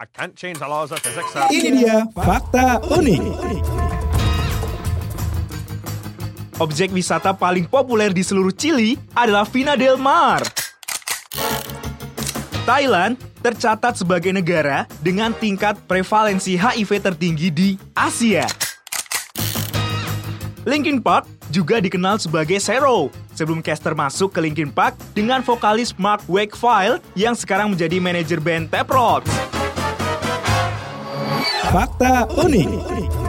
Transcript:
can't change the laws of physics. Ini dia fakta unik. Objek wisata paling populer di seluruh Chili adalah Vina del Mar. Thailand tercatat sebagai negara dengan tingkat prevalensi HIV tertinggi di Asia. Linkin Park juga dikenal sebagai Zero sebelum Chester masuk ke Linkin Park dengan vokalis Mark Wakefield yang sekarang menjadi manajer band Pep Rock. Fakta unik.